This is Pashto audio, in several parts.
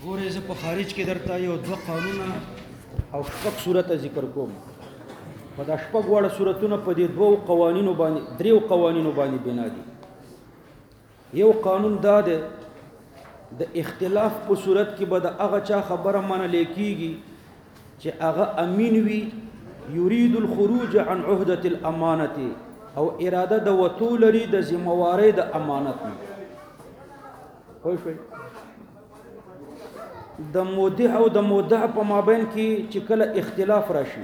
ګوره زه په خارج کې درته یو دوه قانونه او شپږ صورته ذکر کوم. په دا شپږ واړه صورتونه په دې دوو قوانینو باندې دریو قوانینو باندې بنا دي. یو قانون دا دی د اختلاف په صورت کې به د هغه چا خبره منل کېږي چې هغه امین وي یرید الخروج عن عهدة الامانة او اراده د وتو لري د ذمہوارۍ د امانت نه. پوه شوئ؟ د مودع او د مودع په مابین کې چې کله اختلاف راشي،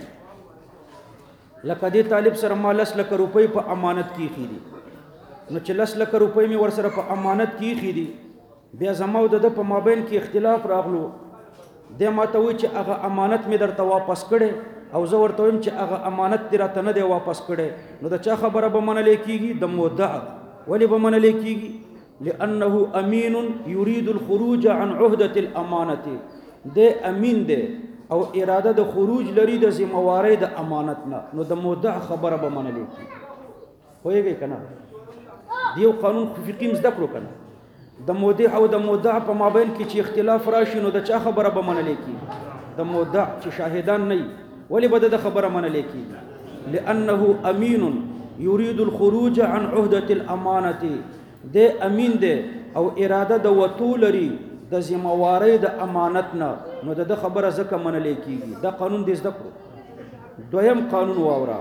لکه دې طالب سره ما 10 لک روپۍ په امانت کې ایښي دي، نو چې 10 لک روپۍ مې ورسره په امانت کې ایښي دي، بیا زما او د په مابین کې اختلاف راغلو، دی ماته وایي چې هغه امانت مې درته واپس کړی او زه ورته وایم چې هغه امانت دې راته نه دی واپس کړی، نو د چا خبره به منلی کېږي؟ د مودع. ولې به منلی کېږي؟ لأنه امین یرید الخروج عن عهدة الامانة، دی امین دی او اراده د خروج لري د ذمہوارۍ د امانت نه، نو د مودع خبره به منلی کېږي. پوهېږئ که نه؟ دیو قانون فقهي زده کړو که نه؟ د مودع او د مودع په مابین کې چې اختلاف راشي نو د چا خبره به منلی کېږي؟ د مودع چې شاهدان نه وي. ولې به د خبره منلی کېږي؟ لأنه امین یرید الخروج عن عهدة الامانة، دی امین دی او اراده د وتو لري د ذمہوارۍ د امانت نه، نو د خبره ځکه منلی کېږي. دا قانون دې زده کړو. دویم قانون واوره،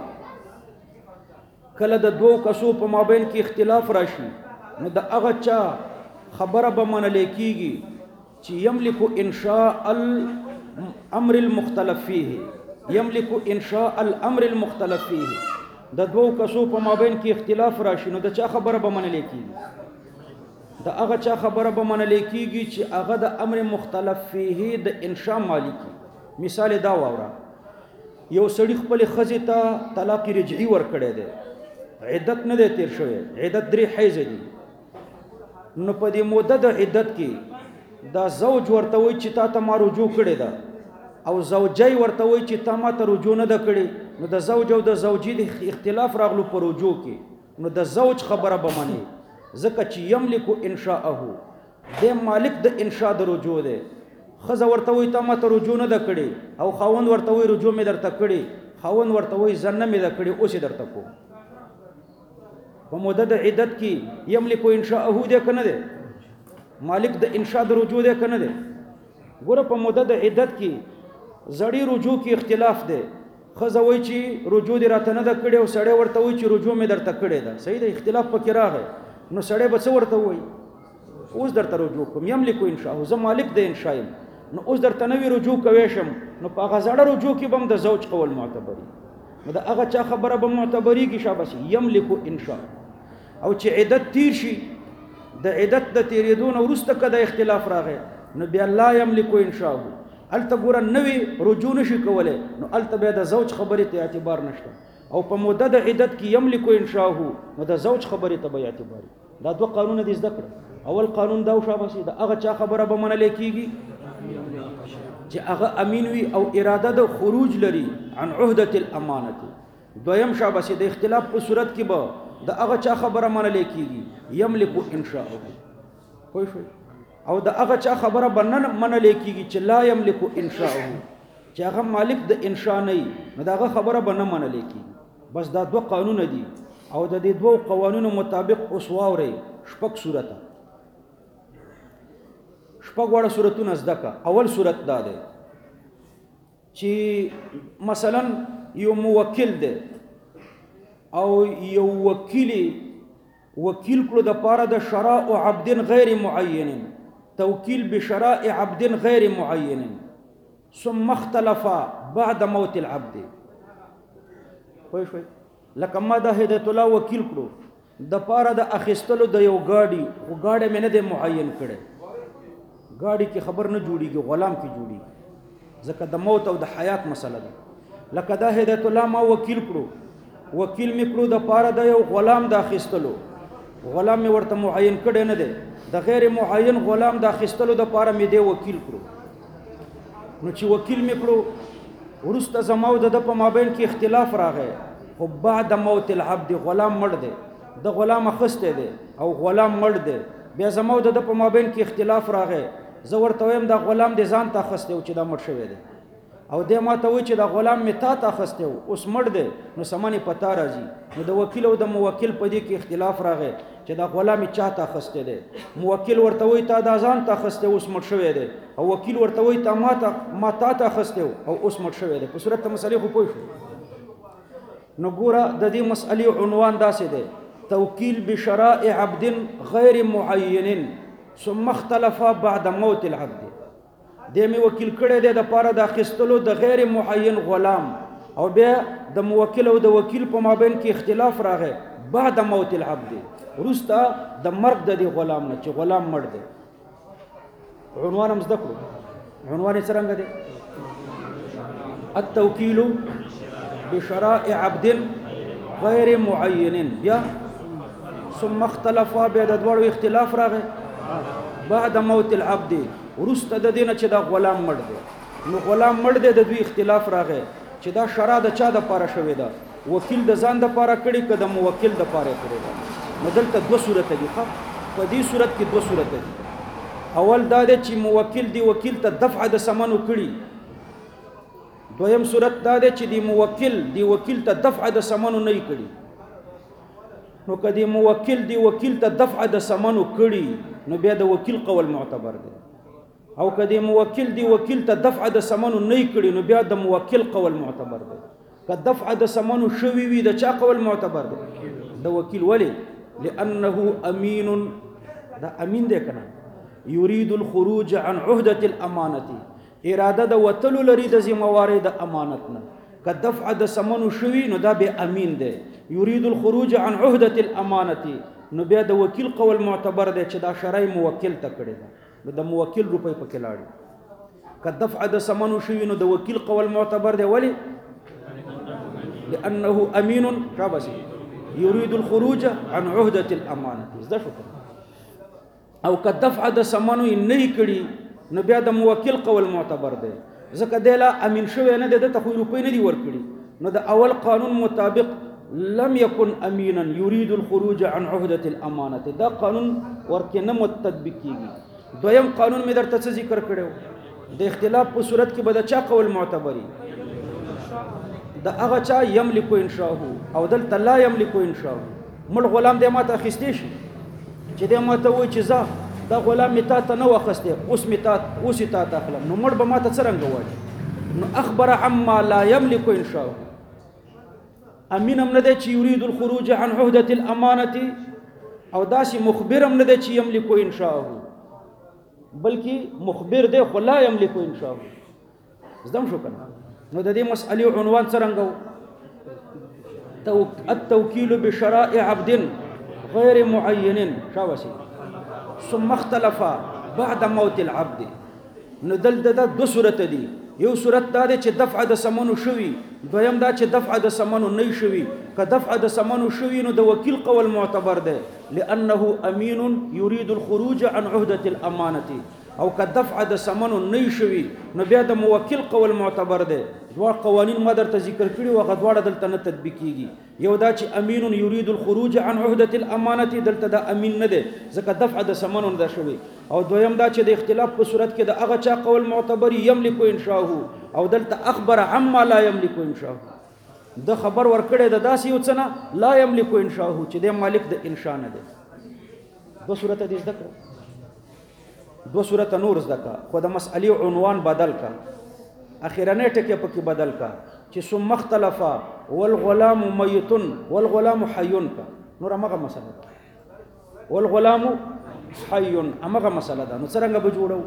کله د دوو کسو په مابین کې اختلاف راشي نو د هغه چا خبره به منلی کېږي چې یملک انشاء الامر المختلف فيه، یملک انشاء الامر المختلف فيه. د دوو کسو په مابین کې اختلاف راشي نو د چا خبره به منلی کېږي؟ د هغه چا خبره به منلی کېږي چې هغه د امر مختلف فيه د انشاء مالکی. مثال دا واوره، یو سړي خپلې ښځې ته طلاق رجعي ورکړی دی، عدت نه دی تیر شوی، عدت 3 حیض دي، نو په دې موده د عدت کې دا زوج ورته وایي چې تا ته ما رجوع کړې ده او زوجی ورته وایي چې تا ما ته رجوع نه ده کړې، نو د زوج او د زوجي د اختلاف راغلو په رجوع کې، نو د زوج خبره به مني ځکه چې یملک انشاءه، دی مالک د انشاء د رجوع دی. ښځه ورته وایي تا ما ته رجوع نه ده کړې او خاوند ورته وایي رجوع مې درته کړې، خاوند ورته وایي زه نه مې ده کړې، اوس یې درته کوم. په موده د عدت کې یملک انشاءه دی که نه دی؟ مالک د انشاء د رجوع دی که نه دی؟ ګوره په موده د عدت کې زړی رجوع کې اختلاف دی، ښځه وایي چې رجوع دې راته نه ده کړې او سړی ورته وایي چې رجوع مې درته کړې ده. صحیح ده؟ اختلاف پکې راغی، نو سړی به څه ورته وایي؟ اوس درته رجوع کوم، یملک انشاءه، زه مالک د انشاء یم، نو اوس درته نوې رجوع کوی شم، نو په هغه زړه رجوع کې به هم د زوج قول معتبري، نو د هغه چا خبره به معتبریږي شاباسي یملک انشاء. او چې عدت تیر شي، د عدت د تیرېدو نه وروسته که د اختلاف راغی نو بیا لا یملک انشاءه، هلته ګوره نوې رجوع نشي کولی، نو هلته بیا د زوج خبرې ته اعتبار نشته. او په موده د عدت کې یملک انشاءه، نو د زوج خبرې ته به اعتبار. دا دوه قانونه دې زده کړه. اول قانون دا شاباسي د هغه چا خبره به منلی کېږي چې هغه امین وي او اراده د خروج لري عن عهدة الامانة. دویم شاباسي د اختلاف په صورت کې به د هغه چا خبره منلی کېږي یملک انشاءه. پوه شوئ؟ او د هغه چا خبره به نه منلی کېږي چې لا یملک انشاءه، چې هغه مالک د انشاء نه وي، نو د هغه خبره به نه منلی کېږي. بس دا دوه قانونه دي او د دې دوو قوانینو مطابق اوس واورئ شپږ صورته. شپږ واړه صورتونه زده کړه. اول صورت دا دی چې مثلا یو موکل دی او یو وکیل کړو د پاره د شراء عبد غیر معین، توکیل بشراء عبد غیر معین، ثم اختلف بعد موت العبد. پوه شوئ؟ لکه ما د هدایت الله وکیل کړو د پاره د اخیستلو د یو ګاډي، خو ګاډی مې نه دی معین کړی، ګاډي کې خبر نه جوړیږي، غلام کې جوړیږي، ځکه د موت او د حیات مسله ده. لکه دا هدایت الله ما وکیل کړو، وکیل مې کړو د پاره د یو غلام د اخیستلو، غلام مې ورته معین کړی نه دی، د غیر معین غلام د اخیستلو د پاره مې دی وکیل کړو. نو چې وکیل مې کړو وروسته زما او د په مابین کې اختلاف راغی، خو بعد موت العبد غلام مړ دی، د غلام اخیستی دی او غلام مړ دی، بیا زما او د په مابین کې اختلاف راغی، زه ورته وایم دا غلام دې ځان ته اخیستی و چې دا مړ شوی دی او دی ما ته وایي چې دا غلام مې تا ته اخیستی و اوس مړ دی نو سمن یې په تا راځي نو د وکیل او د موکل په دې کې اختلاف راغی چې دا غلام یې چا ته اخیستی دی موکل ورته وایي تا دا ځان ته اخیستی اوس مړ شوی دی او وکیل ورته وایي تا ما تا ته اخیستی او اوس مړ شوی دی په صورت د مسلې خو پوه شو نو ګوره د دې مسئلې عنوان داسې دی توکیل بشرائع عبد غیر معین ثم اختلف بعد موت العبد دې مې وکیل کړی دی د پاره د اخیستلو د غیر معین غلام او بیا د موکل او د وکیل په مابین کې اختلاف راغی بعد موت العبد وروسته د مرګ د دې غلام نه چې غلام مړ دی عنوان هم زده کړو عنوان یې څرنګه دی التوکیل بشرائع عبد غیر معین بیا ثم اختلف بیا د دواړو اختلاف راغی بعد موت العبد ورسته د دینه چې دا غلام مړ دی نو غلام مړ دی د دوی اختلاف راغی چې دا شرع د چا د پاره شوې ده وکیل د ځان د پاره کړي که د موکل د پاره کړي ده نو دلته دوه صورت دي په دې صورت کې دوه صورت دي اول دا دی چې موکل دی وکیل ته دفع د ثمنو کړي دویم صورت دا دی چې دی موکل دی وکیل ته دفع د ثمنو نه کړي نو کدی موکل دی وکیل ته دفع د ثمنو کړي نو بیا د وکیل قول معتبر دی او کدی موکل دی وکیل ته دفع د ثمنو نه کړي نو بیا د موکل قول معتبر دی که دفع د ثمنو شوی وي د چا قول معتبر دی د وکیل ولی لانه امین دا امین دی کنه یرید الخروج عن عهده الامانه اراده د وتلو لري د ذمہواری د امانت نه که دفع د ثمنو شوی نو دا به امین دی یرید الخروج عن عهده الامانه نو بیا د وکیل قول معتبر دی چې دا شرعي موکل ته کړی ده د موکل روپۍ پکې لاړي که دفع د ثمنو شوی نو د وکیل قول معتبر دی ولی لانه امین شابه یرید الخروج عن عهده الامانه زده شو او که دفع د ثمنو نه کړي نو بیا د موکل قول معتبر دی ځکه دی لا امین شوی نه دی دته خو روپۍ نه دي ورکړي نو د اول قانون مطابق لم يكن امينا يريد الخروج عن عهده الامانه دا قانون ورکنه متطبق کیږي دویم قانون می درته څه ذکر کړو د اختلاف په صورت کې به د چا قول معتبري د هغه چا یملک انشاءه او دلته لا یملک انشاءه مړ غلام دې ماته اخیستی شي چې دې ماته وایي چې زه دا غلام می تا ته نه واخیستی اوس می تا اخلم نو مړ به ماته څرنګه وایي نو اخبر عما لا یملک انشاءه امین هم نه دی چې یرید الخروج عن عهده الامانه او داسې مخبر هم نه دی چې یملک انشاءه بلکې مخبر دی خو لا یملک انشاءه زدم شو کنه نو د دې مسئلې عنوان څرنګه التوکیل بشرائع عبد غیر معین شاوسی ثم اختلف بعد موت العبد نو دلته د دو صورت دي یو صورت دا دی چې دفع د ثمنو شوي دویم دا چې دفع د ثمنو نه شوي که دفع د ثمنو شوي نو د وکیل قول معتبر دی لانه امین یرید الخروج عن عهده الامانه او که دفع د ثمنو نه شوي نو بیا د موکل قول معتبر دی دوه قوانین ما درته ذکر کړي او هغه دواړه دلته نه تطبیق کیږي یو دا چې امین یرید الخروج عن عهده الامانه دلته دا امین نه دی ځکه دفع د ثمنو نه شوي او دویم دا چې د اختلاف په صورت کې د هغه چا قول معتبر یملک انشاءه او دلته اخبر عما لا یملک انشاءه د خبر ورکړی د داسې یو څه نه لا یملک انشاءه چې د مالک د انشاء نه دی دو صورت دې زده کړه دو صورت نور زده کا خو د مسئلې عنوان بدل کا اخیرنه ټکی پکې بدل کا چې ثم اختلف والغلام میت والغلام حي کا نور هغه مسله ده والغلام حي هغه مسله ده نو څنګه به جوړو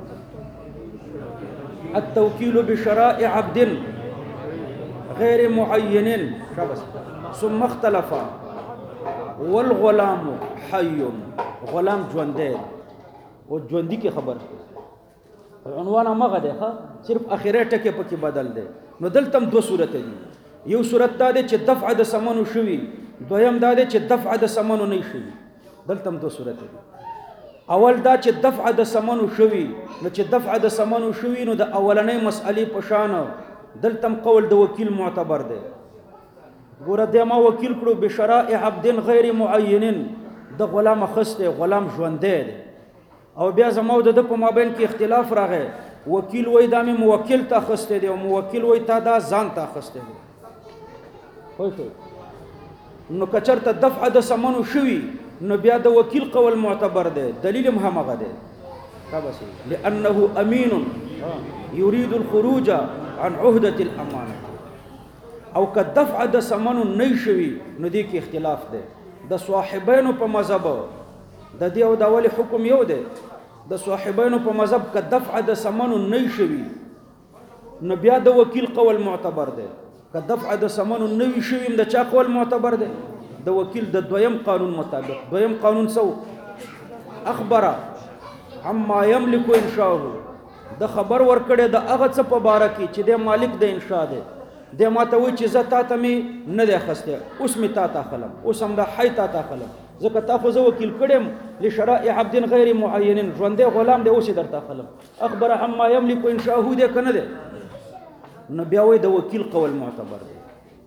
التوکیل بشرائع عبد غیر معین شابس ثم اختلف والغلام حي غلام ژوند دی او ژوندۍ کې خبر عنوان هغه دی ښه صرف اخیری ټکی پکې بدل دی نو دلته هم دوه صورت دي یو صورت دا دی چې دفع د ثمنو شوي دویم دا دی چې دفع د ثمنو نه شوي دلته هم دوه صورت دي اول دا چې دفع د ثمنو شوي نو چې دفع د ثمنو شوي نو د اولنۍ مسئلې په شان دلته هم قول د وکیل معتبر دی ګوره دی ما وکیل کړو بشرائع عبد غیر معین د غلام اخیستی غلام ژوندی دی او بیا زما او د په مابین کې اختلاف راغی وکیل وای دا مې موکل ته اخیستی دی او موکل وای تا دا ځان ته اخیستی دی پوه شوې نو که چېرته دفع د ثمنو شوي نو بیا د وکیل قول معتبر دی دلیل هم همغه دی لأنه أمين يريد الخروج عن عهدة الأمانة او که دفع د ثمنو نه شوي نو دې کې اختلاف دی د صاحبینو په مذهب د دې او د اول حکم یو دی د صاحبینو په مذهب که دفع د ثمنو نه شوي نو بیا د وکیل قول معتبر دی که دفع د ثمنو نه شوي د چا قول معتبر دی د وکیل د دویم قانون مطابق دویم قانون سو اخبره عما یملک انشاءه د خبر ورکړی د هغه څه په باره کې چې د مالک د انشاء دی د ما ته وایي چې زه تا ته مې نه دی اخیستی اوس مې تا ته اخلم اوس هم دا حی تا ته اخلم ځکه تا خو زه وکیل کړی یم لشرائع عبد غیر معین ژوندی غلام دی اوس یې درته اخلم اخبره عما یملک انشاءه دی که نه دی نو بیا وایي د وکیل قول معتبر دی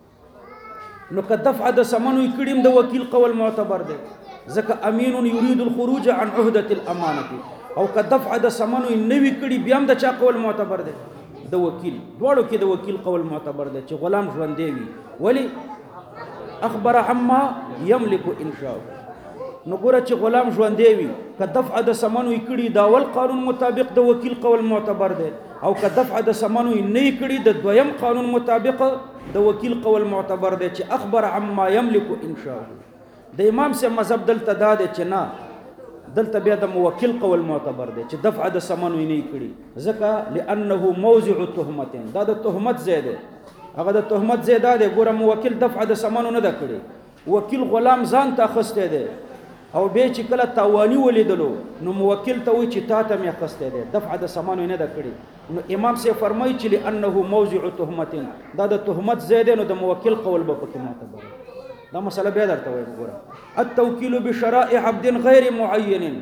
نو که دفع د ثمنو یې کړي د وکیل قول معتبر دی ځکه امین یرید الخروج عن عهدة الامانة او که دفع د ثمنو یې نه وي کړي بیا هم د چا قول معتبر دی د وکیل دواړو کې د وکیل قول معتبر دی چې غلام ژوندی وي ولی اخبر عما یملک انشاءه نو ګوره چې غلام ژوندی وي که دفع د ثمنو یې کړي د اول قانون مطابق د وکیل قول معتبر دی او که دفع د ثمنو یې نه کړي د دویم قانون مطابق د وکیل قول معتبر دی چې اخبر عما یملک انشاءه د امام سے مذهب دلته دا دی چې نه دلته بیا د موکل قول معتبر دی چې دفع د ثمنو یې نه کړي ځکه لانه موضع تهمت دا د تهمت ځای دی هغه د تهمت ځای دا دی ګوره موکل دفع د ثمنو نه ده کړي وکیل غلام ځان ته اخیستی دی او بیا چې کله تاواني ولیدلو نو موکل ته وایي چې تا ته مې اخیستی دی دفع د ثمنو یې نه ده کړي نو امام صاحب فرمایي چې لانه موضع تهمت دا د تهمت ځای دی نو د موکل قول به پکې معتبر دی دا مسئله بیا درته وایم ګوره التوکیل بشرائع عبد غیر معین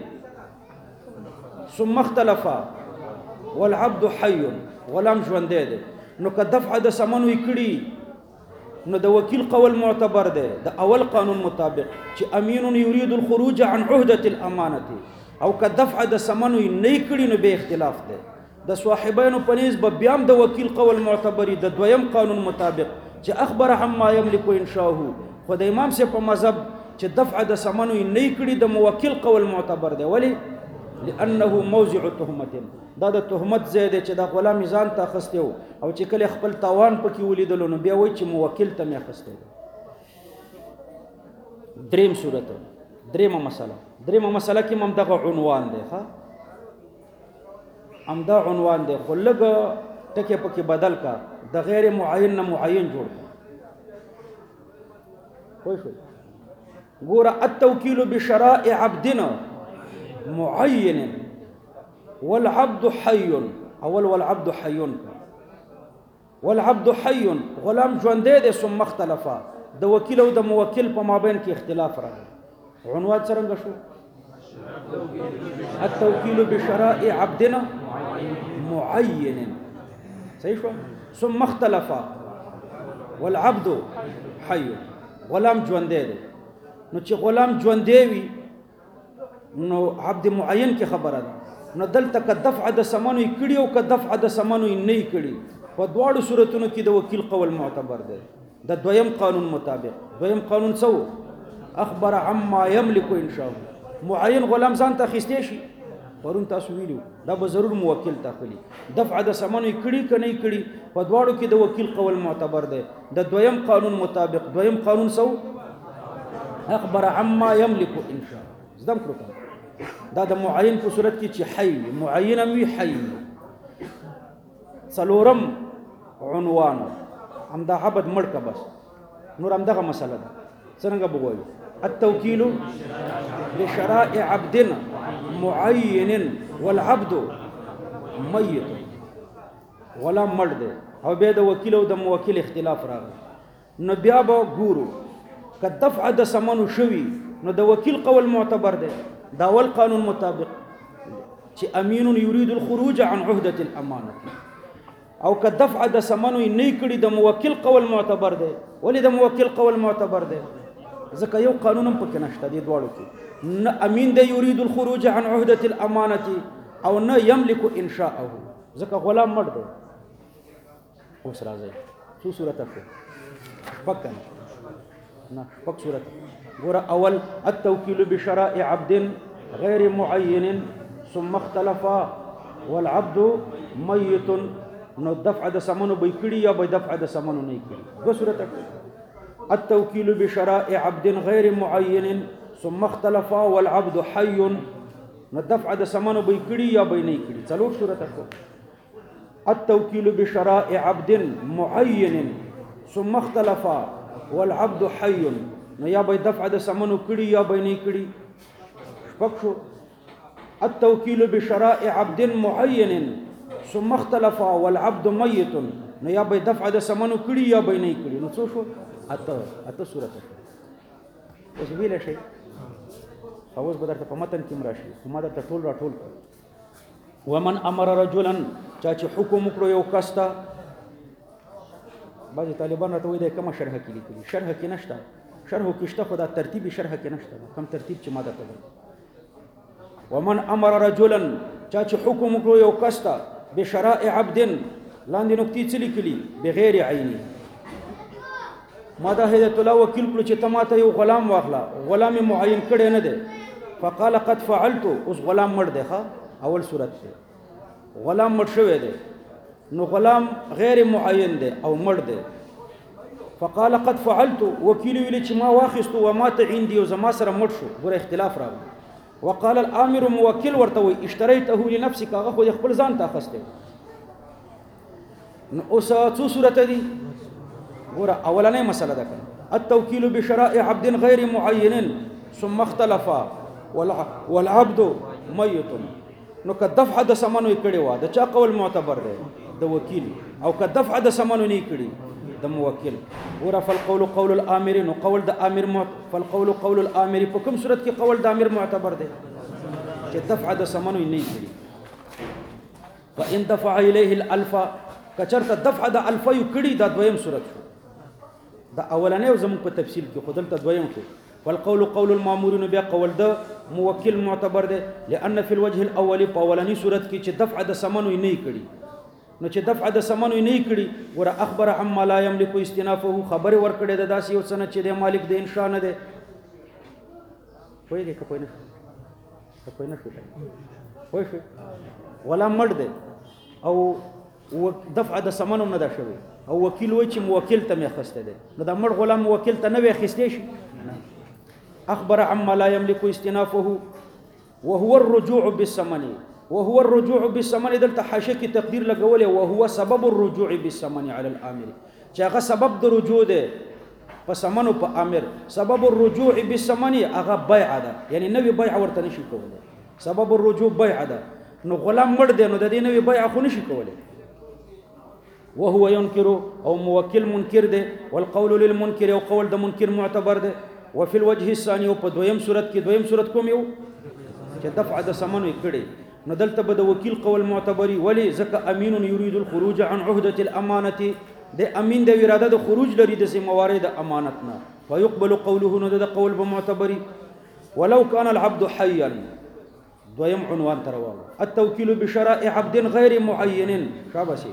ثم اختلف والعبد حی غلام ژوندی دی نو که دفع د ثمنو یې کړي نو د وکیل قول معتبر دی د اول قانون مطابق چې امین یرید الخروج عن عهدة الامانة او که دفع د ثمنو یې نه کړي نو به اختلاف دی د صاحبینو په نیز به بیا هم د وکیل قول معتبري د دویم قانون مطابق چې اخبر عما یملک انشاءه خو د امام صاحب په مذهب چې دفع د ثمنو یې نه کړي د موکل قول معتبر دی ولې لانه موضع تهمت دا د تهمت ځای دی چې دا غلام یې ځان ته اخیستی و او چې کله خپل تاوان پکې ولیدلو نو بیا وایي چې موکل ته مې اخیستی دی دریم صورت دریمه مسله کې هم دغه عنوان دی ښه همدا عنوان دی خو لږ ټکې پکې بدل کا د غیر معین نه معین جوړ کا پوه شوئ ګوره التوکیل بشرائع عبدنا معین والعبد حی اول والعبد حیون والعبد حی غلام ژوندی دی ثم اختلفا د وکیل او د موکل په مابین کې اختلاف راغی عنوان څرنګه شو التوکیل بشرائع عبدنا معین صحیح شو ثم اختلفا والعبد حی غلام ژوندی دی نو چې غلام ژوندی وي نو عبد معین کې خبره ده نو دلته که دفع د ثمنو یې کړي او که دفع د ثمنو یې نه کړي په دواړو صورتونو کې د وکیل قول معتبر دی د دویم قانون مطابق دویم قانون څه اخبر عما یملک انشاءه معین غلام ځان ته اخیستی شي پرون تاسو ویلو دا به ضرور موکل ته اخلي دفع د ثمنو یې کړي که نه کړي په دواړو کې د وکیل قول معتبر دی د دویم قانون مطابق دویم قانون څه اخبر عما یملک انشاءه زدم کړو دا د معین په صورت کې چې حی معین هم وي حی څلورم عنوان همدا عبد مړ که بس نور همدغه مسله ده څرنګه به ووایو التوکیل بشرائع عبدنا معین والعبد میت غلام مړ دی او بیا د وکیل او د موکل اختلاف راغی نو بیا به ګورو که دفع د ثمنو شوي نو د وکیل قول معتبر دی دا اول قانون مطابق چې امین یرید الخروج عن عهدة الامانة او که دفع د ثمنو یې نه کړي د موکل قول معتبر دی ولې د موکل قول معتبر دی ځکه یو قانون هم پکې نشته دې دواړو کې نه امین دی یرید الخروج عن عهدة الامانة او نه یملک انشاءه ځکه غلام مړ دی اوس راځي څو صورت اخو شپږ نه شپږ صورت ګوره اول التوکیل بشراء عبد غیر معین ثم اختلف والعبد میت نو دفع د سمنو به کړي یا به دفع د سمنو نه کړي دو صورت التوکیل بشراء عبد غیر معین ثم اختلف والعبد حي نو دفع د سمنو به کړي یا به نه کړي څلور صورت التوکیل بشراء عبد معین ثم اختلف والعبد حي نو یا به دفع د سمنو کړي یا به نه کړي شپږ شو التوکیل بشراء عبد معین ثم اختلف والعبد میت نو یا به دفع د سمنو کړي یا به نه کړي نو څو شو اته صورت اوس ویل شي اوس به درته په متن کې مراشي ما درته ټول راټول کړ ومن امر رجلا چا چې حکم وکړو یو کس ته بعضې طالبان راته وایي دی کومه شرحه کې لیکلي شرحه کې نشته شرحو کې شته خو دا ترتیبي شرحه کې نشته کوم ترتیب چې ما درته وایي ومن امر رجلا چا چې حکم وکړو یو کس ته بشراء عبد لاندې نقطې څه لیکلي بغیر عیني ما دا هدایت الله وکیل کړو چې ته ماته یو غلام واخله غلام یې معین کړی نه دی فقال قد فعلت اوس غلام مړ دی ښه اول صورت دی غلام مړ شوی دی نو غلام غیر معین دی او مړ دی فقال قد فعلت وکیل ویل چې ما واخیستو و ما ته عندي او زما سره مړ شو ګوره اختلاف راغلی وقال الامر موکل ورته وی اشتریته لنفسك هغه خو خپل ځان ته اخیستی نو اوس څو صورت دي ګوره اولنۍ مسله ده التوکیل بشراء عبد غیر معین ثم اختلف والعبد میت نو که دفع د سمنو یې کړې وه د چا قول معتبر دی د وکیل او که دفع د سمنو نه یې کړي د موکل ګوره فالقول قول الامر نو قول د امر فالقول قول الامر په کوم صورت کې قول د امر معتبر دی چې دفع د سمنو یې نه یې کړي فان دفع الیه الالف که چېرته دفع د الفه یې کړي دا دویم صورت شو دا اولنۍ زموږ په تفصیل کې خو دلته دویم شو والقول قول المامورین بیا قول د موکل معتبر دی لأن فی الوجه الاول په اولنۍ صورت کې چې دفع د سمنو یې نه یې کړي نو چې دفع د سمنو یې نه یې کړي ګوره اخبر عما لا یملک استنافه خبرې ورکړې ده داسې یو څه نه چې د مالک د انشا نه دی پوهېږې که پوه نه شو که پوه نه شو پوه شوې غلام مړ دی او دفع د سمنو نه ده شوې او وکیل وایي چې موکل ته مې اخیستی دی نو دا مړ غلام موکل ته نه وی اخیستی شي اخبر عما لا يملك استنافه وهو الرجوع بالثمن وهو الرجوع بالثمن دلته حاشیه کې تقدیر لګولې وهو سبب الرجوع بالثمن على الامر چې هغه سبب د رجوع دی په ثمنو په امر سبب الرجوع بالثمن هغه بیع ده یعنی نوې بیع ورته نشي کولی سبب الرجوع بیع ده نو غلام مړ دی نو د دې نوې بیع خو نشي کولی وهو ينكر او موکل منکر دی والقول للمنکر او قول د منکر معتبر دی وفي الوجه الثاني په دویم صورت کې دویم صورت کوم یو چې دفع د سمنو یې کړي نو دلته به د وکیل قول معتبري ولی ځکه امین یرید الخروج عن عهدة الامانة د امین د اراده د خروج لري د ذمہواری د امانت نه فيقبل قوله نو د قول به معتبري ولو كان العبد حيا دویم عنوان تروالو التوکیل بشراء عبد غیر معین شاباسي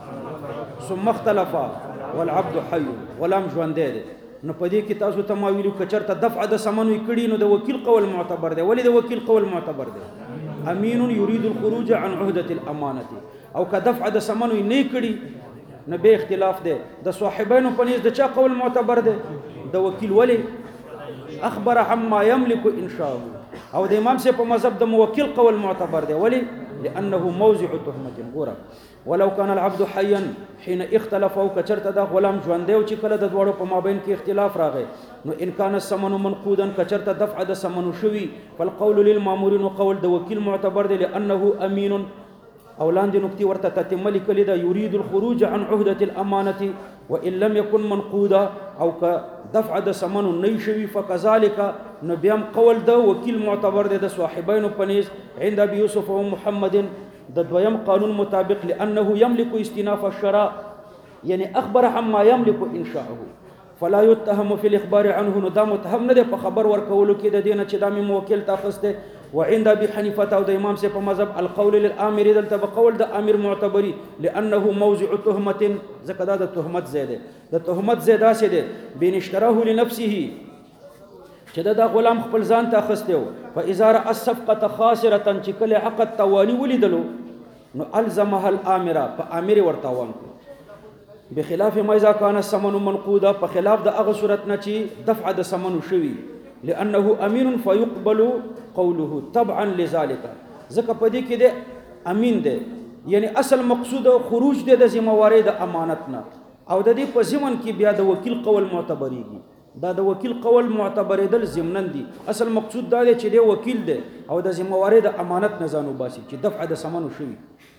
ثم اختلف والعبد حي غلام ژوندی دی نو په دې کې تاسو ته ما ویلو که چېرته دفع د سمنو یې کړي نو د وکیل قول معتبر دی ولې د وکیل قول معتبر دی امین یرید الخروج عن عهدة الامانة او که دفع د سمنو یې نه کړي نو به اختلاف دی د صاحبینو په نزد د چا قول معتبر دی د وکیل ولې اخبر عما يملك انشاءه او د امام صاحب په مذهب د موکل قول معتبر دی ولې لانه موضع تهمه ګوره ولو كان العبد حيا حين اختلفوا كچرته دا غلام ژوندی او چې کله د دوړو په مابین کې اختلاف راغی نو ان كان الثمن منقودا كچرته دفع د ثمن شوی فالقول للمامورين قول د وکیل معتبر دی لانه امين او لاندې نقطې ورته تتمه لیکلې ده یرید الخروج عن عهدة الامانة وان لم يكن منقودا او که دفع د ثمن نه شوی فكذلك نو بیا قول د وکیل معتبر دی د صاحبینو په نيز عند ابي يوسف ومحمد د دویم قانون مطابق لانه يملك استناف الشراء یعنی اخبر عما يملك انشاءه فلا يتهم في الاخبار عنه، نو دا متهم نه دی په خبر ورکولو کې د دینه چې دا مې موکل تا اخسته. وعند ابي حنيفه او د امام سے په مذهب القول للامر دلته بقول د امیر معتبري لانه موضع تهمه، ځکه دا د تهمت زیاده د تهمت زیاده سي دی بین اشتراه لنفسه چې دا غلام خپل ځان ته اخسته. فاذا را الصفقه خاسره چې کله عقد توانی ولیدلو نو الزمها الامر په امر ورتاوان بخلاف ما اذا كان الثمن منقودا، په خلاف د هغه صورت نه چې دفع د ثمن شوی لانه امین فيقبل قوله طبعا لذلك، ځکه په دې کې د امین دی یعنی اصل مقصود خروج دی د ذمہواری د امانت نه، او د دې په ضمن کې بیا د وکیل قول معتبریږي. دا د وکیل قول معتبریدل ضمنن دي، اصل مقصود دا دی چې دی وکیل دی او د ذمہواری د امانت نه ځانو باسي چې دفع د ثمن شوی.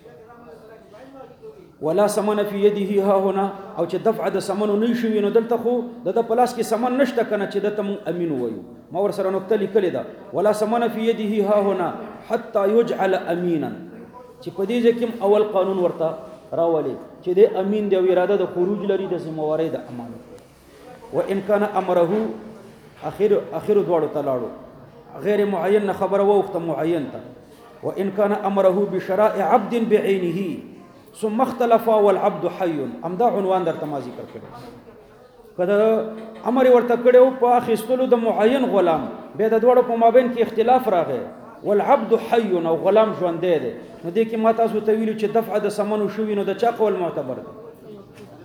ولا ثمن في يده ها هنا، او چې دفع د ثمن نه شوی نو دلته خو د پلاس کې ثمن نشته کنه چې دته امین وایو. ما ور سره نقطه لیکلې ده ولا ثمن في يده ها هنا حتى يجعل امينا، چې په دې کې اول قانون ورته راولي چې د امین دی او اراده د خروج لري د ذمہواری د امانت. وان كان امره اخر دوړو تلاړو غیر معین خبره وخت معین ته. وان كان امره بشراء عبد بعينه ثم اختلف والعبد حي، امدا عنوان درته ما ذکر کړو. کله امر ورته کړو په اخیستلو د معین غلام به د دوړو په مابین کې اختلاف راغی والعبد حي او غلام ژوند دی، نو دې کې ما تاسو ته ویلو چې دفع د ثمن شوی نو د چا قول معتبر دی؟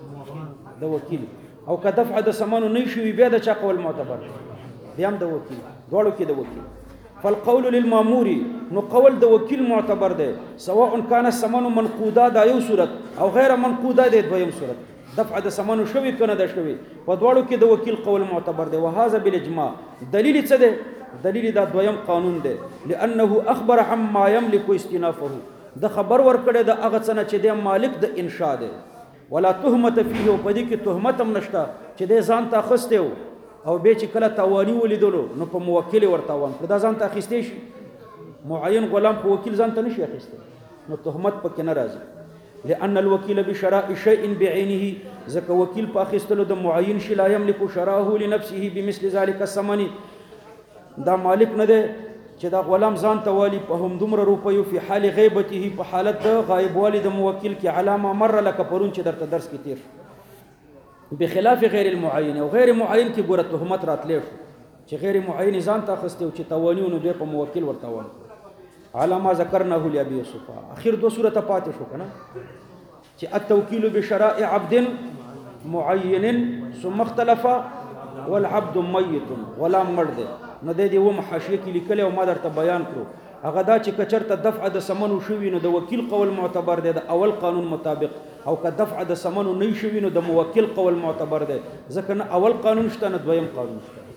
د وکیل. او که دفع د ثمن نه شوی بیا د چا قول معتبر دی؟ بیا هم د وکیل. دوړو کې د وکیل. فالقول للمامور، نو قول د وکیل معتبر دی سواء كان الثمن منقودا دا یو صورت او غیر منقودا دی دویم صورت. دفع د ثمن شوی کنه د شوی په دوړو کې د وکیل قول معتبر دی. وهذا بالاجماع، دلیل څه دی؟ دلیل دا دویم قانون دی لانه اخبر عما يملك استنافه، د خبر ورکړه د هغه څه نه چې د مالک د انشاء دی. ولا تهمت فيه، او په دې کې تهمت هم نشته چې د ځان ته اخسته او به چې کله توانی ولیدلو نو په موکل ورتاوان دا ځان ته اخیستې شي. معین غلام په وکیل ځان ته نشي اخیسته، نو تهمت پکې نه راځي. لان الوکیل بشراء شيء بعينه، ځکه وکیل په اخیستلو د معین شي لا يملك شراءه لنفسه بمثل ذلك الثمن، دا مالک نه دی چې دا غلام ځان ته والی په هم دومره روپیو په حال غیبته، په حالت د غایب والی د موکل کې علامه مر لکه پرون چې درته درس کې تیر. بخلاف غیر المعین، او غیر معین کې ګوره تهمت راتلی شو چې غیر معین ځان ته اخسته او چې توانی نو دوی په موکل ورتاوان. علامه ذکرناه لابي يوسف، اخر دو صورت پاتې شو کنه چې التوکیل بشراء عبد معین ثم اختلف والعبد میت، غلام مړ دی. نو د دې و محاشیه کې لیکل او ما درته بیان کړو هغه دا چې کچرته دفع د ثمن شوی نو د وکیل قول معتبر دی د اول قانون مطابق، او که دفع د ثمن نه شوی نو د موکل قول معتبر دی، ځکه نه اول قانون شته نه دویم قانون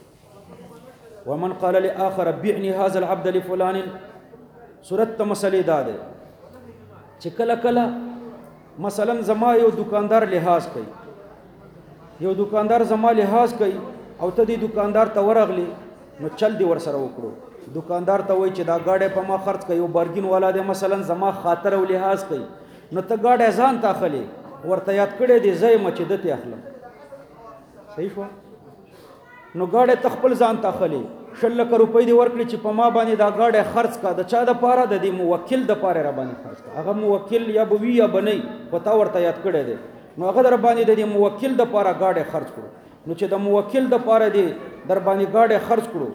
شته. ومن قال لاخر بعني هذا العبد لفلان، صورت ته مسلې دا ده چې کله کله مثلا زما یو دکاندار لحاظ کوي، یو دکاندار زما لحاظ کوي او ته دې دکاندار ته ورغلی نو چل دی ور سره وکړو. دکاندار ته وای چې دا گاډه په ما خرڅ کوي، یو بارګین والا دی مثلا زما خاطر او لحاظ کوي، نو ته گاډه ځان ته اخلي ورته یاد کړی دی زې مچ دته اخلم. صحیح شو؟ نو گاډه تخپل ځان ته اخلي 1 لک روپۍ دی ورکړي چې په ما باندې دا گاډه خرڅ کا، د چا د پاره د دې موکل د پاره را باندې خرڅ کا. هغه موکل یا بوي یا بنئ پتا ورته یاد کړی دی، نو هغه در باندې د دې موکل د پاره گاډه خرڅ کړو. نو چې د موکل د پاره دی در باندې گاډه خرڅ کړو،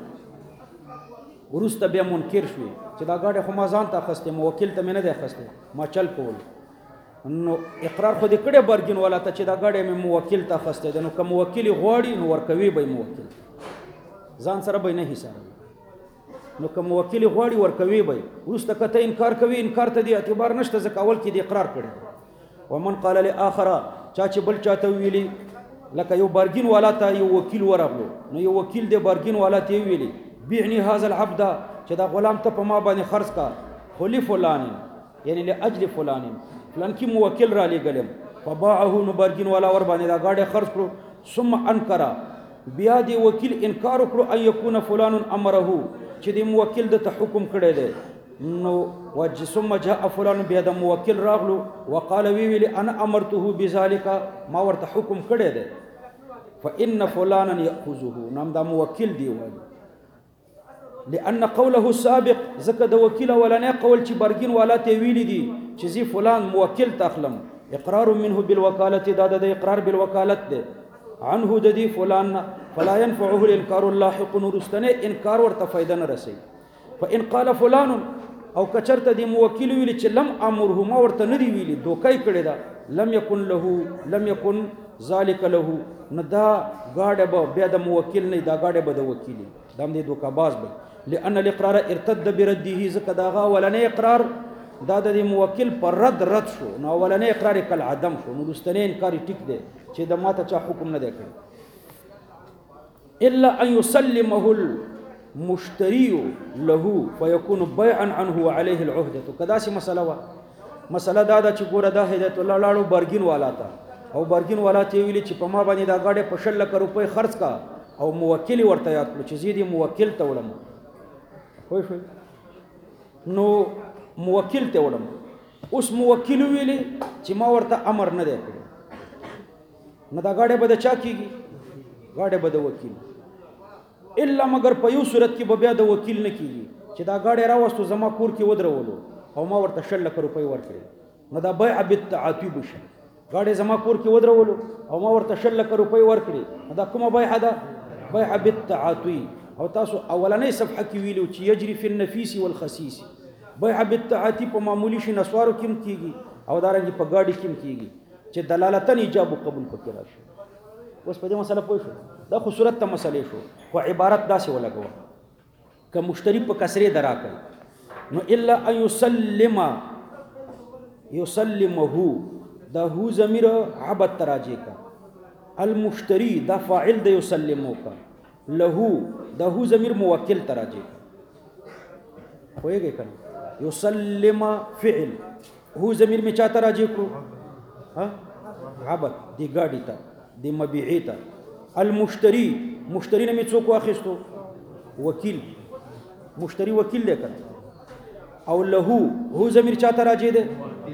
ورسته بیا منکر شوی چې دا گاډه خو ما ځان ته اخسته، موکل ته مې نه دی اخسته، ما چل کول. نو اقرار خو دې کړی برګین والا ته چې دا گاډه مې موکل ته اخسته ده، نو که موکل غواړي نو ورکوي به موکل ځان سره به نه حساب، نو که موکل غواړي ورکوي به. ورسته کته انکار کوي، انکار ته دی اعتبار نشته ځکه اول کې دی اقرار کړی. ومن قال لاخر، چا چې بل چاته ویلي لکه یو بارګین والا ته یو وکیل ورغلو، نو یو وکیل دی بارګین والا ته ویلي بعني هذا العبد، چې دا غلام ته په ما باندې خرڅ کا، خلی فلان یعنی لاجل فلان، فلان کی موکل را لګلم، فباعه، نو بارګین والا ور باندې دا گاډه خرڅ کړو. ثم انکر، بیا دی وکیل انکار وکړو ان یکون فلان امره، چې دی موکل د ته حکم کړی دی. نو ثم جاء فلان، بیا د موکل راغلو وقال وی ویلی انا امرته بذلك، ما ورته حکم کړی دی. فإن فلانا يأخذه نام دا موکل دی والی لأن قوله السابق زکه د وکیل ولنه قول چې برګین والا ته ویلی دي چې زی فلان موکل تخلم اقرار منه بالوکالت دا د اقرار بالوکالت ده عنه د دې فلان فلا ينفعه الانكار اللاحق نورستنه انکار ورته فائدہ نه رسي فإن قال فلان او کچرته دی موکل ویلی چې لم امره ما ورته نه دی ویلی دوکای کړی دا لم يكن ذلك له ندا گاډه به بیا د موکل نه دا گاډه به د وکیلی دام دې دوکا باز به لأن الاقرار ارتد برده زکه داغه ولنه اقرار دا د موکل پر رد شو نو ولنه اقرار کل عدم شو نو رستنه انکار ټیک دی چې د ماته چا حکم نه دی کړی الا ان يسلمه المشتري له فيكون بيعا عنه وعليه العهده کدا سی مسله دا چې ګوره دا هدایت الله لاړو برګین والا تا او برګین والا ته ویلی چې په ما باندې دا گاډه په 6 لک روپۍ خرج کا او موکل ورته یاد کړ چې زیدي موکل ته وړم خو شو نو موکل ته وړم اوس موکل ویلی چې ما ورته امر نه دی کړی نو دا گاډه به د چا کیږي گاډه به د وکیل الا مگر په یو صورت کې به بیا د وکیل نه کیږي چې دا گاډه راوستو زما کور کې ودرولو او ما ورته 6 لک روپۍ ورکړي نو دا بیع بالتعاطی بشه گاډه زما کور کې ودرولو او ما ورته 6 لک روپۍ ورکړي دا کومه بیع ده بیع بالتعاطی او تاسو اولنې صفحه کې ویلو چې یجري فی النفیس والخسیس بیع بالتعاطی په معمولی شي نسوارو کې کیږي او دارنګ په گاډي کې کیږي چې دلالتن ایجاب او قبول پکې راشي اوس په دې مسله پوه شو دا خو صورت ته مسلې شو خو عبارت داسې ولګو که مشتری په کسرې درا کوي نو الا ان يسلمه دا هو ضمیر عبد تراجی کا المشتری دا فاعل د یسلمو کا له دا هو ضمیر موکل تراجی کا ہوئے کنه یسلم فعل هو ضمیر می چا تراجی کو عبد دی گاډی تا دی مبيعی تا المشتری مشتری نه می څوک واخیستو وکیل مشتری وکیل دی کنه او له هو ضمیر چا تراجی ده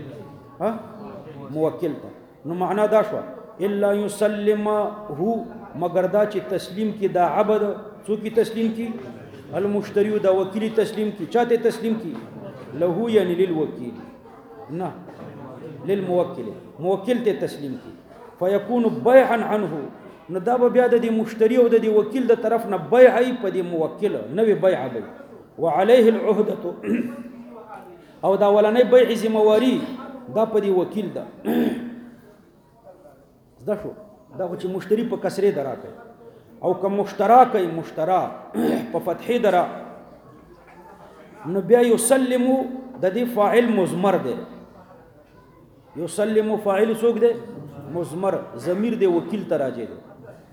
موکل تا نو معنا دا شو الا يسلم هو مگر دا چې تسلیم کی دا عبد څوک تسلیم کی المشتری دا وکیل تسلیم کی چاته تسلیم کی له یعنی للوکیل نه للموکل موکل ته تسلیم کی فیکون بیعا عنه نو دا بیا د مشتری او د وکیل د طرف نه بیع ای په د موکل نوې بیع به وعليه العهده او دا ولنې بیع ذمہواری دا په دی وکیل دا زده شو دا چې مشتری په کسرې درا کوي او که مشترا کوي مشترا په فتحې درا نو بیا یسلمو د دې فاعل مضمر دی یسلمو فاعل څوک دی مضمر ضمیر دی وکیل ته راځي دی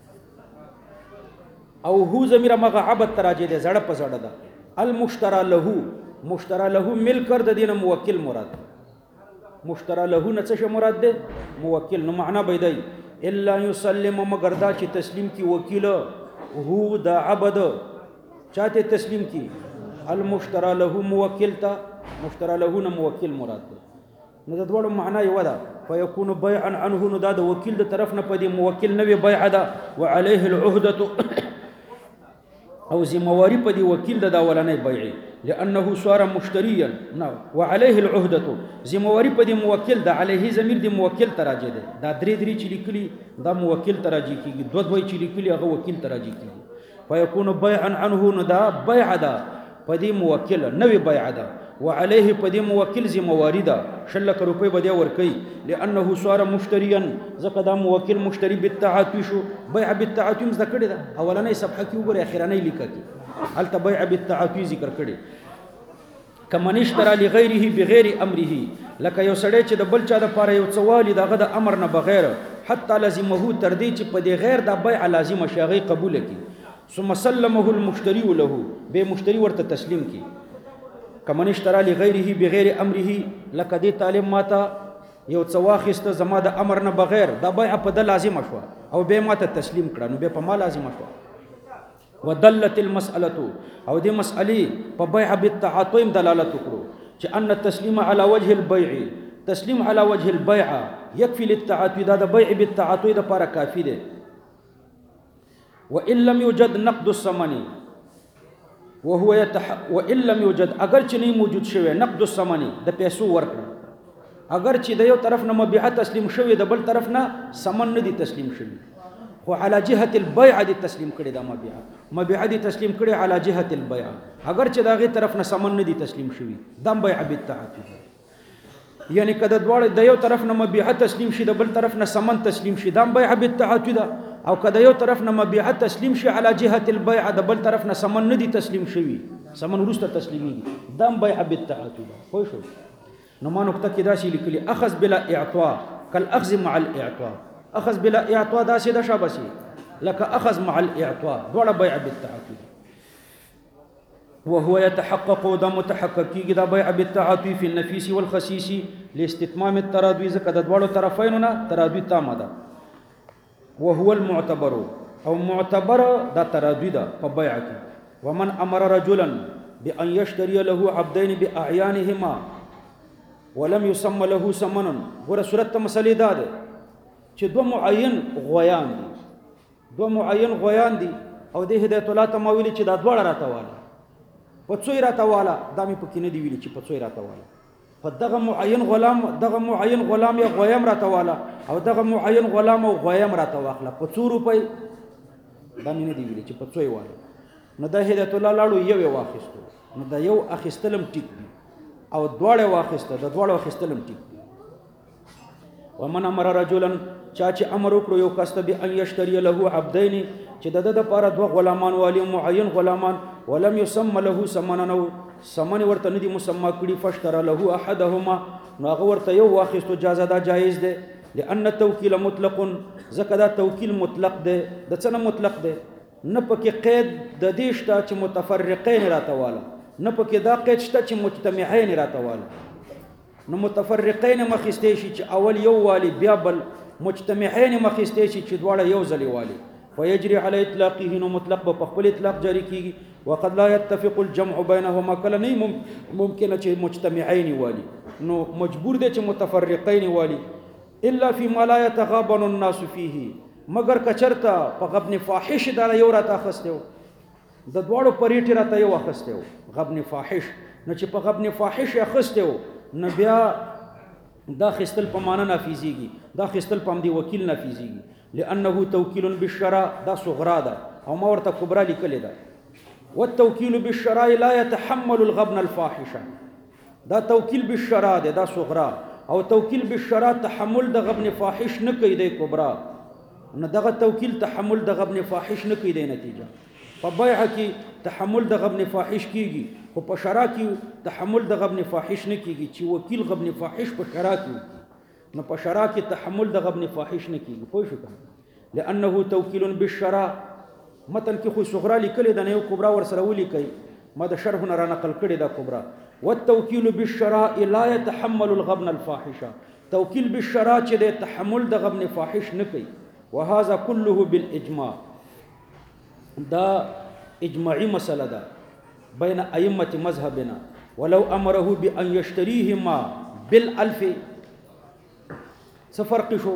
او هو ضمیر مغه عبد ته راځي دی زړه په زړه ده المشترا له مشترا له مل کر د دینه موکل مراد مشترا له نه څه مراد ده موکل نو معنا به دی الا يسلم مگر دا چې تسلیم کی وکیل هو دا عبد چاته تسلیم کی المشترا له موکل تا مشترا له نه موکل مراد ده نو د دوړو معنا یو ده فیکون بیعا عنه نو دا د وکیل د طرف نه پدې موکل نه وی بیع ده وعليه العهده او ذمہواری پدې وکیل د اولنې بیع لانه صار مشتريا نو وعليه العهده ذمہواری پدې موکل د علیه ضمیر د موکل تراجه ده دا درې چې لیکلي دا موکل تراجه کیږي دوه چې لیکلي هغه وکیل تراجه کیږي فیکون بیعا عنه نو دا بیع ده پدې موکل نوې بیع ده وعليه پدې موکل ذمہواری ده 6 لک روپۍ بده ورکي لانه صار مشتريا زکه دا موکل مشتری بالتعاطي شو بیع بالتعاطي ذکر ده اولنې صفحه کې وګوره اخرانه لیکي هل تبيع بالتعاطي ذکر کړي کمن اشترى لغيره بغیر امره لکه یو سړی چې د بل چا د پاره یو څوالي دغه د امر نه بغیر حتی لازمه تر دې چې په دې غیر د بیع لازم شاغي قبول کړي ثم سلمه المشتري له به مشتری ورته تسلیم کړي کمن اشترى لغيره بغیر امره لکه دې طالب ماته یو څواخسته زما د امر نه بغیر د بیع په د لازم شو او به ماته تسلیم کړه نو به په ما لازم شو ودلت المساله او دې مسالې په بیع بالتعاطي دلالت وکړو چې ان التسليم على وجه البيع تسلیم على وجه البيع يكفي للتعاطي دا د بیع بالتعاطي د لپاره کافی دی وان لم يوجد نقد الثمن وان لم يوجد اگر چې نه موجود شوی نقد الثمن د پیسو ورکړه اگر چې د یو طرف نه مبيعه تسلیم شوی د بل طرف نه ثمن نه دي تسلیم شوی خو على جهه البيع دي تسلیم کړي دا مبيعه دي تسلیم کړي على جهه البيع اگر چې دا غي طرف نه ثمن نه دي تسلیم شوی دم بيع بالتعاطف یعنی کله دواړه د یو طرف نه مبيعه تسلیم شي د بل طرف نه ثمن تسلیم شي دم بيع بالتعاطف او کله یو طرف نه مبيعه تسلیم شي على جهه البيع د بل طرف نه ثمن نه دي تسلیم شوی ثمن ورسته تسلیمي دم بيع بالتعاطف خو شو نو ما نقطه کې دا شی لیکلي اخذ بلا اعطاء كالاخذ مع الاعطاء اخذ بلا اعطاء دا سي د شابسي لك اخذ مع الاعطاء دوړه بيع بالتعاطف وهو يتحقق دا متحقق کیږي دا بيع بالتعاطف في النفيس والخسيس لاستتمام التراضي زکه د دوړو طرفینو نه تراضي تامه ده وهو المعتبر او معتبر دا تراضي ده په بيع کې ومن امر رجلا بان يشتري له عبدين باعيانهما ولم يسمى له ثمن ګوره صورت مسلې دا ده چې دو معین غویان دي او د هدایت الله تمویل چې دا دواړه راته واله په څوی راته واله دا مې پکې نه دی ویلي چې په څوی راته واله په دغه معین غلام یا غویم راته واله او دغه معین غلام او غویم راته واخله په 100 روپۍ دا مې نه دی ویلي چې په څوی واله نو د هدایت الله لاړو یو واخیستو نو دا یو اخیستلم ټیک دی او دواړه واخیسته د دواړو اخیستلم ټیک دی ومن امر رجلا چاچ امر وکړو یو کس ته به ان یشتری له عبدین چې د لپاره دوه غلامان والی معین غلامان ولم يسمى له ثمنا نو ثمن ورته ندي مسمى کړي فاشترى له احدهما نو هغه ورته یو واخیستو جازه دا جایز ده لان التوکیل مطلق زکه دا توکیل مطلق ده د څه مطلق ده نه پکې قید د دې شته چې متفرقین راته واله نه پکې دا قید شته چې مجتمعین راته واله نو متفرقین مخسته شي چې اول یو والی بیا بل مجتمعین مخسته شي چې دواړه یو ځلی والی فيجري على اطلاقه نو مطلق په خپل اطلاق جاری کیږي وقد لا يتفق الجمع بينهما کله نه ممکن چې مجتمعین والی نو مجبور دي چې متفرقین والی الا فيما لا يتغابن الناس فيه مگر کچرتا په غبن فاحش دا یو راته اخستو د دواړو پریټی راته یو اخستو غبن فاحش نو چې په غبن فاحش اخستو نو بیا دا خستل په معنا نافذيږي دا خستل په دې وکیل نافذيږي لانه توکیل بالشراء دا صغرا ده او ما ورته کبرا لیکل ده والتوکیل بالشراء لا يتحمل الغبن الفاحشه دا توکیل بالشراء ده دا صغرا او توکیل بالشراء تحمل د غبن فاحش نه کوي د کبرا نو دغه توکیل تحمل د غبن فاحش نه کوي د نتیجه په بيع کې تحمل د غبن فاحش کیږي خو په شرا کې تحمل د غبن فاحش نه کیږي چې وکیل غبن فاحش په شرا کې نو په شرا کې تحمل د غبن فاحش نه کیږي پوه شو کنه لانه توکیل بالشرا متن کې خو صغرا لیکل د نه کبرا ور سره ولیکي ما د شرح نه را نقل کړي دا کبرا والتوکیل بالشرا لا يتحمل الغبن الفاحشه توکیل بالشرا چې د تحمل د غبن فاحش نه کوي وهذا كله بالاجماع دا اجماعی مسله ده بين ائمه مذهبنا ولو امره بان يشتريهما بالالف سفرق شو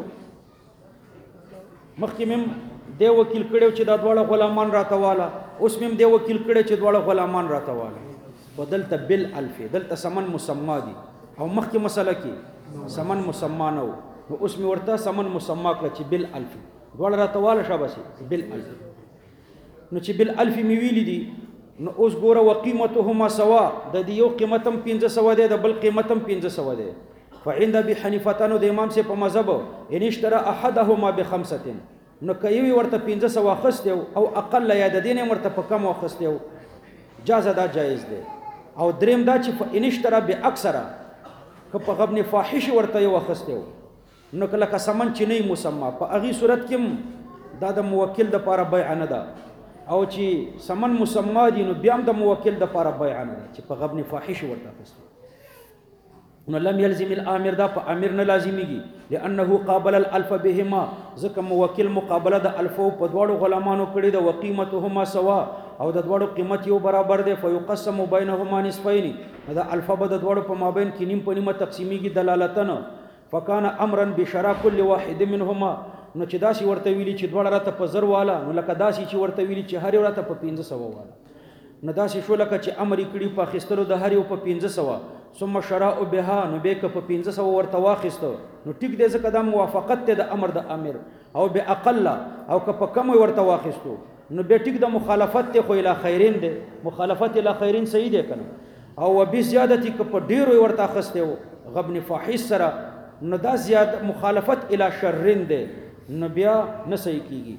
مخکمم دی وکیل کړو چې دا دواړه غلامان راته والا اوس مم دی وکیل کړو چې دواړه غلامان راته والا بدلته بالالف دلته سمن مسما دي او مخکې مسله کې سمن مسما نو اوس مې ورته سمن مسما کړ چې بالالف دواړه راته والا شابه بالالف نو چې بالالف می ویل دي نو اوس ګوره وقیمتهما سوا د دې یو قیمتم 1500 دی د بل قیمتم 1500 دی فعند ابي حنیفه نو د امام سے په مذهب ان اشترى احدهما بخمسه نو کوي ورته 1500 واخسته او اقل یا د دینه ورته په کم واخسته جاز دا جایز دی او دریم دا چې ان اشترى باکثر که په غبن فاحش ورته یو واخسته نو کله که سمن چې نه مسما په اغي صورت کې دا د موکل د لپاره بیع نه ده او چې سمن مسما دي نو بیا هم د موکل د لپاره بیع نه ده چې په غبن فاحش ورته واخسته نو لم يلزم الامر دا په امر نه لازميږي لانه قابل الالف بهما ځکه موکل مقابله د الف په دواړو غلامانو کړي د وقیمتهما سوا او د دواړو قیمت یو برابر دی فيقسم بينهما نصفين دا الف به د دواړو په مابین کې نیم په نیمه تقسیمیږي دلالتن فكان امرا بشراء كل واحد منهما نو چې داسې ورته ویلي چې دواړه راته په 1000 والا، نو لکه داسې چې ورته ویلي چې هر یو راته په 1500 والا. نو داسې شو لکه چې امر یې کړي په اخیستلو د هر یو په 1500، ثم شراء بها، نو بیا که په 1500 ورته واخیسته نو ټیک دی ځکه دا موافقت دی د امر د امر، او باقل او که په کم ورته واخیستو نو بیا ټیک د مخالفت دی، خو الی خیرین دی، مخالفت الی خیرین صحیح دی کنه. او وبزیادتی که په ډیرو ورته اخسته و غبن فاحش سره نو دا زیاد مخالفت الی شرین دی، نو بیا نه صحیح کیږي.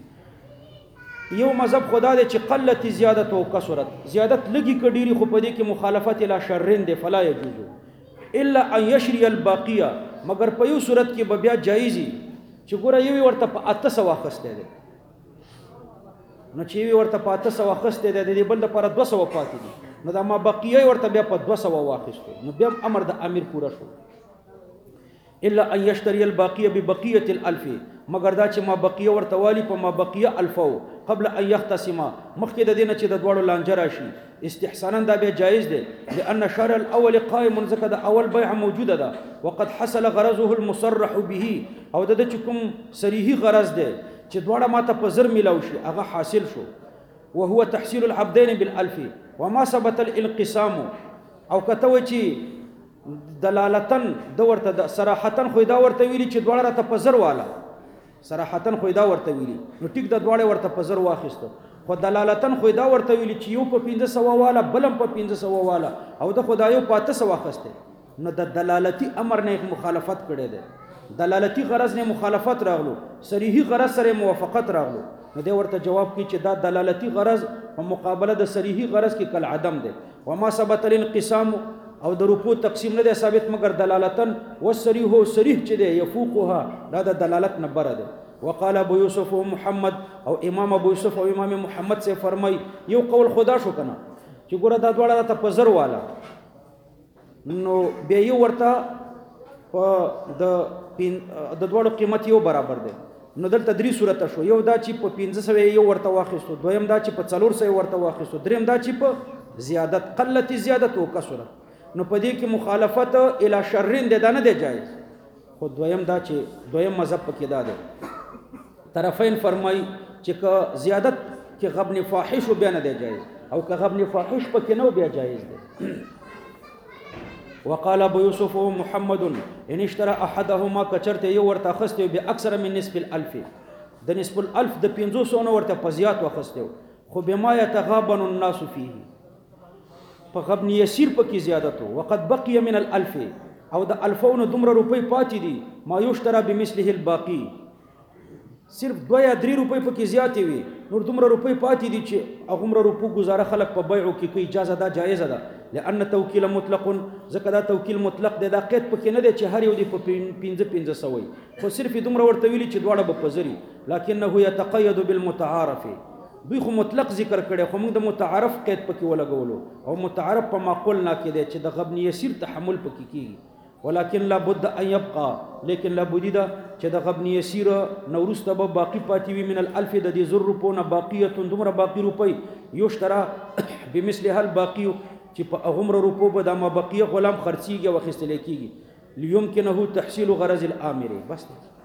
یو مذهب خدا دی چې قلت زیادت او کثرت، زیادت لګي کډيري خو په دې کې مخالفت الی شرین دی، فلا يجوز الا ان يشري الباقيه، مگر په یو صورت کې به بیا جایزي چې ګوره یو ورته په 800 اخسته دی، نو چې یو ورته په 800 اخسته دی د بل لپاره 200 پاتې دي، نو دا ما بقیه ورته بیا په 200 واخیستو، نو بیا امر د امیر پورا شو. الا ان يشتري الباقيه ببقيه الالف، مگر دا چې ما بقیه ورته والی په ما بقیه الفو قبل ان يختصما، مخکې د دینه چې د دوړو لانجه راشي استحسانا دا بیا جایز دی، لان شرع الاول قائم، ځکه د اول بیع موجوده ده، وقد حصل غرضه المصرح به، او د کوم صریحي غرض دی چې دواړه ماته په 1000 ملاو شي هغه حاصل شو، وهو تحصيل العبدين بالالف وما ثبت الانقسام، او کته و چې دلالتن د ورته صراحتن خو دا ورته ویلي چې دواړه راته په 1000 والا، صراحتن خو دا ورته ویلي نو ټیک د دواړه ورته په 1000 واخیستو، خو دلالتن خو دا ورته ویلي چې یو په 1500 والا بلم په 1500 والا، او د خدایو په 800 واخسته، نو د دلالتي امر نه مخالفت کړي ده، دلالتي غرض نه مخالفت راغلو، صریحي غرض سره موافقت راغلو، نو دی ورته جواب کی چې دا دلالتي غرض په مقابله د صریحي غرض کې کل عدم ده. وما ثبت الانقسام، او د رکوع تقسیم نه دی ثابت مگر دلالتن، والصریح صریح چې دی یفوقها، دا د دلالت نه بره ده. وقال ابو یوسف و محمد، او امام ابو یوسف او امام محمد سے فرمای یو قول خدا شو کنه چې ګوره دا دواړه ته په 1000 والا، نو بیا یو ورته په د دواړو قیمت یو برابر دی، نو دلته درې صورت شو، یو دا چې په 1500 یو ورته واخیستو، دویم دا چې په 400 ورته واخیستو، دریم دا چې په زیادت قلت زیادت او کثرت، نو په دې کې مخالفت الی شرین دی، دا نه دی جایز. خو دویم دا چې دویم مذهب پکې دا دی، طرفین فرمای چې که زیادت کې غبن فاحش بیا نه دی جایز، او که غبن فاحش پکې نو بیا جایز دی. وقال ابو يوسف محمد ان اشترى احدهما، کچرته یو ورته اخسته به اکثر من نصف الالف، د نصف الالف د 500 نو ورته پزیات واخسته، خو بما يتغابن الناس فيه، په غبن يسير پکې زیادت، وقد بقي من الالف، او د الفون دومره روپۍ پاتې دي، ما یشترى بمثله الباقي، صرف 2 یا 3 روپۍ پکې زیاتې وي، نور دومره روپۍ پاتې دي چې هغومره روپو گزاره خلک په بیعو کې کوي، اجازه ده جایزه ده، لأن توکیل مطلق، ځکه دا توکیل مطلق دی، دا قید پکې نه دی چې هر یو دی په 1500 وي، خو صرف دومره ورته ویلي چې دواړه به په 1000، لکنه یتقید بالمتعارف، دوی خو مطلق ذکر کړي، خو موږ د متعارف قید پکې ولګولو، او متعارف په معقول نه کې دی چې د غبن یسیر تحمل پکې کیږي، ولكن لابد ان يبقى، لیکن لابد دا چې د غبن یسیر نورسته به باقی پاتې وي من الالف، د دې 1000 روپو نه باقیه دومره باقی روپۍ، یشترى بمثلها الباقي، چې په هغومره روپو به دا ما بقیه غلام خرڅیږي او اخیستل کیږي، ليمكنه تحصيل غرض الامر. بس